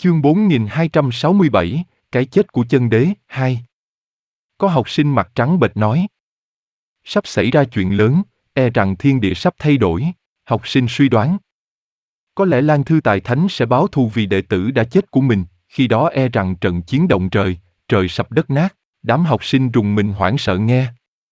Chương 4267, Cái chết của chân đế, 2. Có học sinh mặt trắng bệch nói. Sắp xảy ra chuyện lớn, e rằng thiên địa sắp thay đổi, học sinh suy đoán. Có lẽ Lan Thư Tài Thánh sẽ báo thù vì đệ tử đã chết của mình, khi đó e rằng trận chiến động trời, trời sập đất nát, đám học sinh rùng mình hoảng sợ nghe.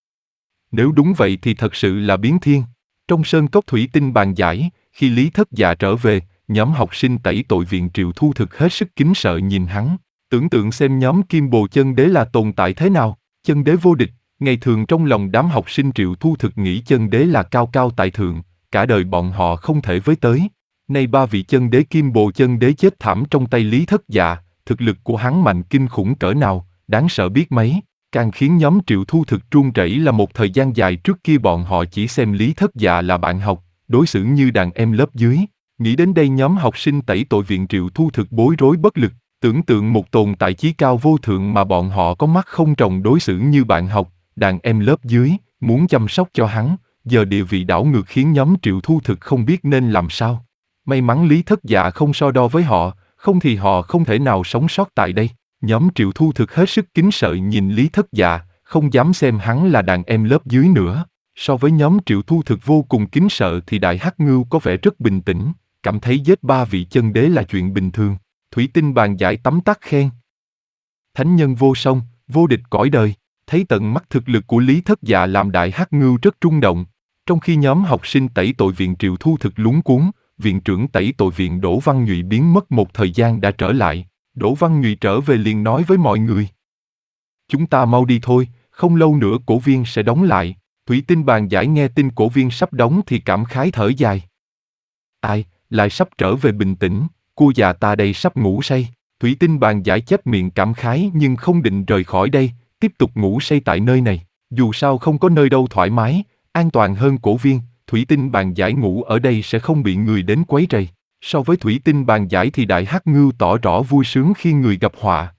Nếu đúng vậy thì thật sự là biến thiên. Trong sơn cốc thủy tinh bàn giải, khi Lý Thất Dạ trở về, nhóm học sinh tẩy tội viện Triệu Thu Thực hết sức kính sợ nhìn hắn, tưởng tượng xem nhóm Kim Bồ Chân Đế là tồn tại thế nào, chân đế vô địch. Ngày thường trong lòng đám học sinh Triệu Thu Thực nghĩ chân đế là cao cao tại thượng, cả đời bọn họ không thể với tới. Nay ba vị chân đế Kim Bồ Chân Đế chết thảm trong tay Lý Thất Dạ, thực lực của hắn mạnh kinh khủng cỡ nào, đáng sợ biết mấy. Càng khiến nhóm Triệu Thu Thực run rẩy là một thời gian dài trước kia bọn họ chỉ xem Lý Thất Dạ là bạn học, đối xử như đàn em lớp dưới. Nghĩ đến đây nhóm học sinh tẩy tội viện Triệu Thu Thực bối rối bất lực, tưởng tượng một tồn tại chí cao vô thượng mà bọn họ có mắt không tròng đối xử như bạn học, đàn em lớp dưới, muốn chăm sóc cho hắn, giờ địa vị đảo ngược khiến nhóm Triệu Thu Thực không biết nên làm sao. May mắn Lý Thất Dạ không so đo với họ, không thì họ không thể nào sống sót tại đây. Nhóm Triệu Thu Thực hết sức kính sợ nhìn Lý Thất Dạ, không dám xem hắn là đàn em lớp dưới nữa. So với nhóm Triệu Thu Thực vô cùng kính sợ thì Đại Hắc Ngưu có vẻ rất bình tĩnh, cảm thấy giết ba vị chân đế là chuyện bình thường. Thủy tinh bàn giải tấm tắc khen. Thánh nhân vô song, vô địch cõi đời, thấy tận mắt thực lực của Lý Thất Dạ làm Đại Hắc Ngưu rất rung động. Trong khi nhóm học sinh tẩy tội viện Triệu Thu Thực luống cuống, viện trưởng tẩy tội viện Đỗ Văn Nhụy biến mất một thời gian đã trở lại. Đỗ Văn Nhụy trở về liền nói với mọi người. Chúng ta mau đi thôi, không lâu nữa cổ viên sẽ đóng lại. Thủy tinh bàn giải nghe tin cổ viên sắp đóng thì cảm khái thở dài. Ai, lại sắp trở về bình tĩnh, cô già ta đây sắp ngủ say. Thủy tinh bàn giải chép miệng cảm khái nhưng không định rời khỏi đây, tiếp tục ngủ say tại nơi này. Dù sao không có nơi đâu thoải mái, an toàn hơn cổ viên, thủy tinh bàn giải ngủ ở đây sẽ không bị người đến quấy rầy. So với thủy tinh bàn giải thì Đại Hắc Ngưu tỏ rõ vui sướng khi người gặp họa.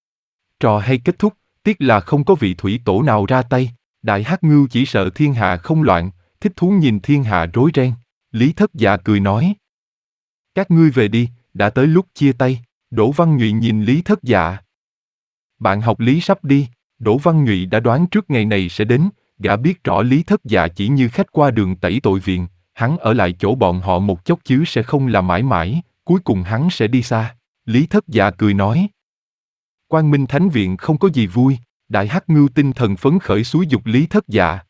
Trò hay kết thúc, tiếc là không có vị thủy tổ nào ra tay. Đại Hắc Ngưu chỉ sợ thiên hạ không loạn, thích thú nhìn thiên hạ rối ren. Lý Thất Dạ cười nói. Các ngươi về đi, đã tới lúc chia tay. Đỗ Văn Nhụy nhìn Lý Thất Dạ. Bạn học Lý sắp đi. Đỗ Văn Nhụy đã đoán trước ngày này sẽ đến, gã biết rõ Lý Thất Dạ chỉ như khách qua đường tẩy tội viện. Hắn ở lại chỗ bọn họ một chốc chứ sẽ không là mãi mãi, cuối cùng hắn sẽ đi xa. Lý Thất Dạ cười nói. Quang Minh Thánh Viện không có gì vui, Đại Hắc Ngưu tinh thần phấn khởi xúi giục Lý Thất Dạ.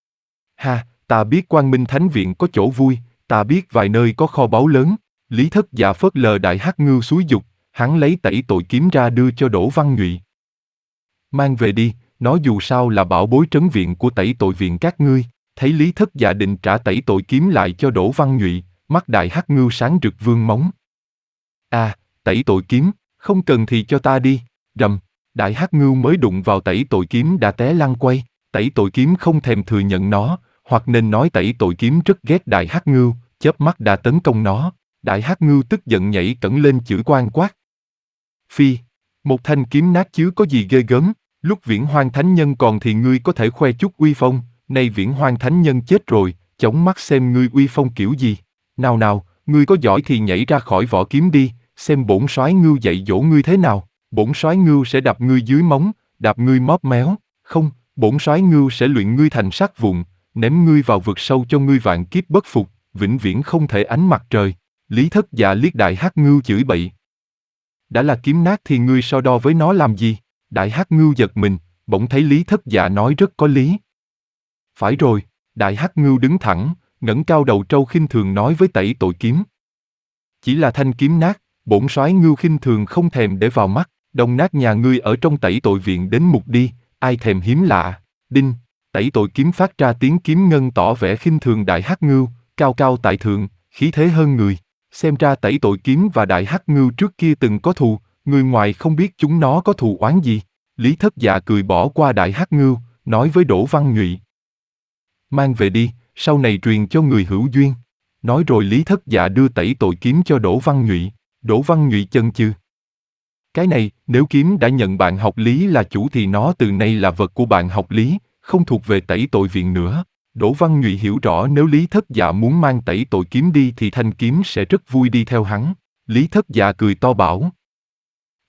Ha, ta biết Quang Minh Thánh Viện có chỗ vui, ta biết vài nơi có kho báu lớn. Lý Thất Dạ phớt lờ Đại Hắc Ngưu xúi giục, hắn lấy tẩy tội kiếm ra đưa cho Đỗ Văn Nhụy. Mang về đi, nó dù sao là bảo bối trấn viện của tẩy tội viện các ngươi. Thấy Lý Thất Dạ định trả tẩy tội kiếm lại cho Đỗ Văn Nhụy, mắt Đại Hắc Ngưu sáng rực vương móng. À, tẩy tội kiếm, không cần thì cho ta đi. Rầm, Đại Hắc Ngưu mới đụng vào tẩy tội kiếm đã té lăn quay. Tẩy tội kiếm không thèm thừa nhận nó, hoặc nên nói tẩy tội kiếm rất ghét Đại Hắc Ngưu, chớp mắt đã tấn công nó. Đại Hắc Ngưu tức giận nhảy cẫng lên chửi quan quát. Phi, một thanh kiếm nát chứ có gì ghê gớm, lúc Viễn Hoang Thánh Nhân còn thì ngươi có thể khoe chút uy phong. Nay Viễn Hoang Thánh Nhân chết rồi, chống mắt xem ngươi uy phong kiểu gì. Nào nào, ngươi có giỏi thì nhảy ra khỏi vỏ kiếm đi, xem bổn soái Ngưu dạy dỗ ngươi thế nào. Bổn soái Ngưu sẽ đạp ngươi dưới móng, đạp ngươi móp méo. Không, bổn soái Ngưu sẽ luyện ngươi thành sắt vụn, ném ngươi vào vực sâu cho ngươi vạn kiếp bất phục, vĩnh viễn không thể ánh mặt trời. Lý Thất Dạ liếc Đại Hắc Ngưu chửi bậy. Đã là kiếm nát thì ngươi so đo với nó làm gì? Đại Hắc Ngưu giật mình, bỗng thấy Lý Thất Dạ nói rất có lý. Phải rồi, Đại Hắc Ngưu đứng thẳng, ngẩng cao đầu trâu khinh thường nói với tẩy tội kiếm. Chỉ là thanh kiếm nát, bổn soái Ngưu khinh thường không thèm để vào mắt, đồng nát nhà ngươi ở trong tẩy tội viện đến mục đi, ai thèm hiếm lạ. Đinh, tẩy tội kiếm phát ra tiếng kiếm ngân tỏ vẻ khinh thường Đại Hắc Ngưu, cao cao tại thượng, khí thế hơn người. Xem ra tẩy tội kiếm và Đại Hắc Ngưu trước kia từng có thù, người ngoài không biết chúng nó có thù oán gì. Lý Thất Dạ cười bỏ qua Đại Hắc Ngưu, nói với Đỗ Văn Nhụy. Mang về đi, sau này truyền cho người hữu duyên. Nói rồi Lý Thất Dạ đưa tẩy tội kiếm cho Đỗ Văn Nhụy. Đỗ Văn Nhụy chần chừ. Cái này, nếu kiếm đã nhận bạn học Lý là chủ thì nó từ nay là vật của bạn học Lý, không thuộc về tẩy tội viện nữa. Đỗ Văn Nhụy hiểu rõ nếu Lý Thất Dạ muốn mang tẩy tội kiếm đi thì thanh kiếm sẽ rất vui đi theo hắn. Lý Thất Dạ cười to bảo.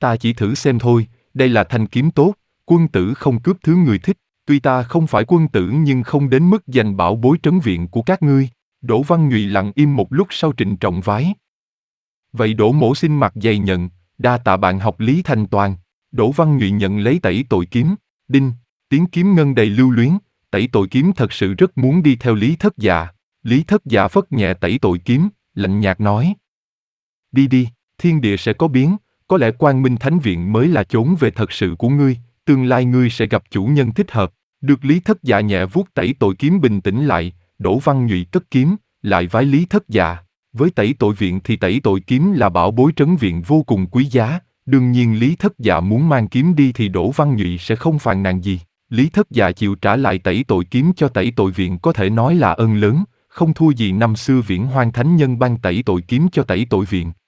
Ta chỉ thử xem thôi, đây là thanh kiếm tốt, quân tử không cướp thứ người thích, tuy ta không phải quân tử nhưng không đến mức giành bảo bối trấn viện của các ngươi. Đỗ Văn Nhụy lặng im một lúc sau trịnh trọng vái. Vậy Đỗ mỗ xin mặt dày nhận, đa tạ bạn học Lý thành toàn. Đỗ Văn Nhụy nhận lấy tẩy tội kiếm, đinh, tiếng kiếm ngân đầy lưu luyến, tẩy tội kiếm thật sự rất muốn đi theo Lý Thất Dạ. Lý Thất Dạ phất nhẹ tẩy tội kiếm, lạnh nhạt nói. Đi đi, thiên địa sẽ có biến, có lẽ Quang Minh Thánh Viện mới là chốn về thật sự của ngươi, tương lai ngươi sẽ gặp chủ nhân thích hợp. Được Lý Thất Dạ nhẹ vuốt tẩy tội kiếm bình tĩnh lại, Đỗ Văn Nhụy cất kiếm, lại vái Lý Thất Dạ. Với tẩy tội viện thì tẩy tội kiếm là bảo bối trấn viện vô cùng quý giá, đương nhiên Lý Thất Dạ muốn mang kiếm đi thì Đỗ Văn Nhụy sẽ không phàn nàn gì. Lý Thất Dạ chịu trả lại tẩy tội kiếm cho tẩy tội viện có thể nói là ân lớn, không thua gì năm xưa Viễn Hoang Thánh Nhân ban tẩy tội kiếm cho tẩy tội viện.